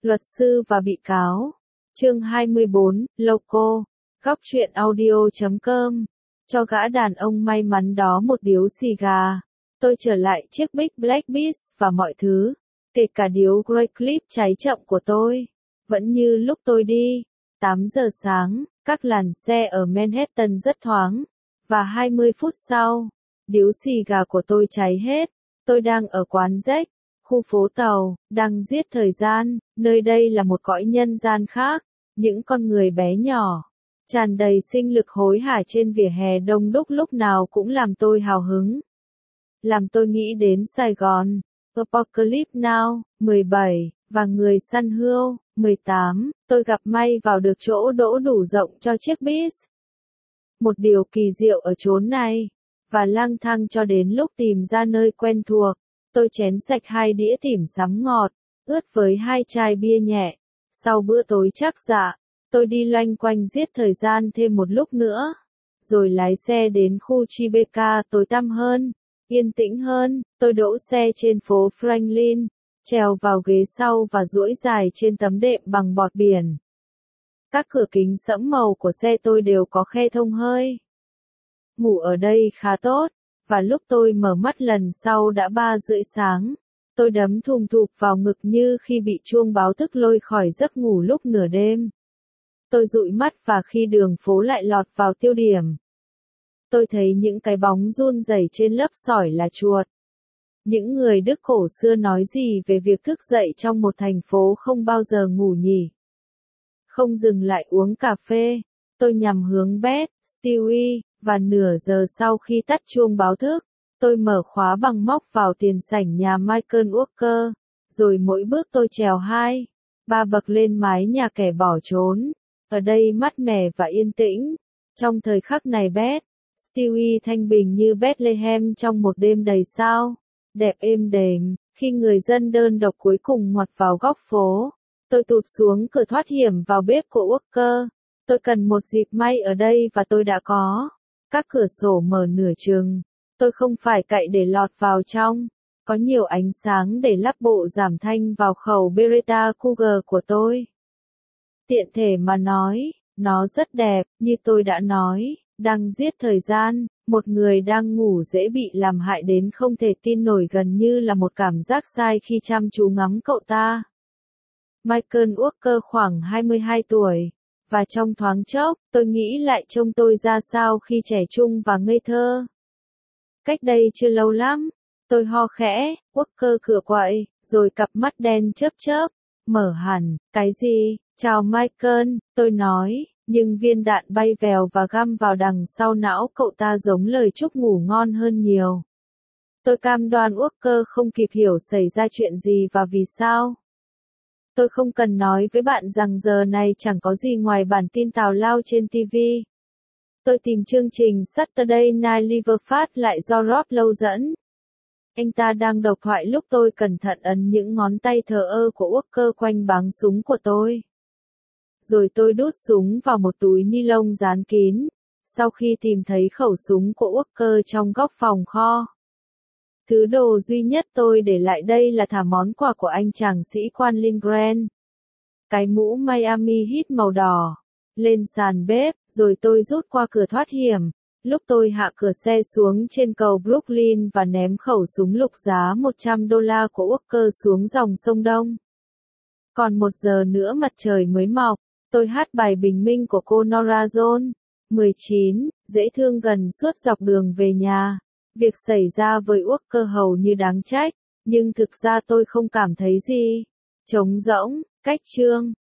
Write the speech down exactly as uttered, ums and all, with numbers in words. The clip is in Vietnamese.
Luật sư và bị cáo. Chương hai mươi bốn, Loco. Góc truyện audio chấm com. Cho gã đàn ông may mắn đó một điếu xì gà. Tôi trở lại chiếc Big Black Beast và mọi thứ, kể cả điếu Grey Clip cháy chậm của tôi. Vẫn như lúc tôi đi. tám giờ sáng, các làn xe ở Manhattan rất thoáng. Và hai mươi phút sau, điếu xì gà của tôi cháy hết. Tôi đang ở quán Jack, khu phố tàu, đang giết thời gian. Nơi đây là một cõi nhân gian khác. Những con người bé nhỏ, tràn đầy sinh lực hối hả trên vỉa hè đông đúc lúc nào cũng làm tôi hào hứng. Làm tôi nghĩ đến Sài Gòn, Apocalypse Now, mười bảy, và người săn hươu, mười tám. Tôi gặp may vào được chỗ đỗ đủ rộng cho chiếc Beast. Một điều kỳ diệu ở chốn này, và lang thang cho đến lúc tìm ra nơi quen thuộc. Tôi chén sạch hai đĩa tỉm sắm ngọt, ướt với hai chai bia nhẹ. Sau bữa tối chắc dạ, tôi đi loanh quanh giết thời gian thêm một lúc nữa. Rồi lái xe đến khu Tribeca tối tăm hơn, yên tĩnh hơn. Tôi đỗ xe trên phố Franklin, trèo vào ghế sau và duỗi dài trên tấm đệm bằng bọt biển. Các cửa kính sẫm màu của xe tôi đều có khe thông hơi. Ngủ ở đây khá tốt, và lúc tôi mở mắt lần sau đã ba rưỡi sáng. Tôi đấm thùm thụp vào ngực như khi bị chuông báo thức lôi khỏi giấc ngủ lúc nửa đêm. Tôi dụi mắt và khi đường phố lại lọt vào tiêu điểm. Tôi thấy những cái bóng run rẩy trên lớp sỏi là chuột. Những người Đức cổ xưa nói gì về việc thức dậy trong một thành phố không bao giờ ngủ nhỉ? Không dừng lại uống cà phê, tôi nhằm hướng Beth, Stewie, và nửa giờ sau khi tắt chuông báo thức, tôi mở khóa bằng móc vào tiền sảnh nhà Michael Walker, rồi mỗi bước tôi trèo hai, ba bậc lên mái nhà kẻ bỏ trốn. Ở đây mát mẻ và yên tĩnh. Trong thời khắc này Beth, Stewie thanh bình như Bethlehem trong một đêm đầy sao, đẹp êm đềm. Khi người dân đơn độc cuối cùng ngoặt vào góc phố, tôi tụt xuống cửa thoát hiểm vào bếp của Walker. Tôi cần một dịp may ở đây và tôi đã có. Các cửa sổ mở nửa chừng. Tôi không phải cậy để lọt vào trong. Có nhiều ánh sáng để lắp bộ giảm thanh vào khẩu Beretta Cougar của tôi. Tiện thể mà nói, nó rất đẹp, như tôi đã nói, đang giết thời gian. Một người đang ngủ dễ bị làm hại đến không thể tin nổi, gần như là một cảm giác sai khi chăm chú ngắm cậu ta. Michael Walker khoảng hai mươi hai tuổi. Và trong thoáng chốc, tôi nghĩ lại trông tôi ra sao khi trẻ trung và ngây thơ. Cách đây chưa lâu lắm, tôi ho khẽ, Walker cửa quậy, rồi cặp mắt đen chớp chớp, mở hẳn. Cái gì? Chào Michael, tôi nói, nhưng viên đạn bay vèo và găm vào đằng sau não cậu ta giống lời chúc ngủ ngon hơn nhiều. Tôi cam đoan Walker không kịp hiểu xảy ra chuyện gì và vì sao. Tôi không cần nói với bạn rằng giờ này chẳng có gì ngoài bản tin tào lao trên ti vi. Tôi tìm chương trình Saturday Night Live phát lại do Rob Lowe dẫn. Anh ta đang độc thoại lúc tôi cẩn thận ấn những ngón tay thờ ơ của Walker quanh báng súng của tôi. Rồi tôi đút súng vào một túi ni lông dán kín, sau khi tìm thấy khẩu súng của Walker trong góc phòng kho. Thứ đồ duy nhất tôi để lại đây là thả món quà của anh chàng sĩ quan Lindgren. Cái mũ Miami Heat màu đỏ. Lên sàn bếp, rồi tôi rút qua cửa thoát hiểm. Lúc tôi hạ cửa xe xuống trên cầu Brooklyn và ném khẩu súng lục giá một trăm đô la của Walker xuống dòng sông Đông. Còn một giờ nữa mặt trời mới mọc, tôi hát bài bình minh của cô Norah Jones. mười chín, dễ thương gần suốt dọc đường về nhà. Việc xảy ra với Walker hầu như đáng trách, nhưng thực ra tôi không cảm thấy gì. Trống rỗng, cách chương.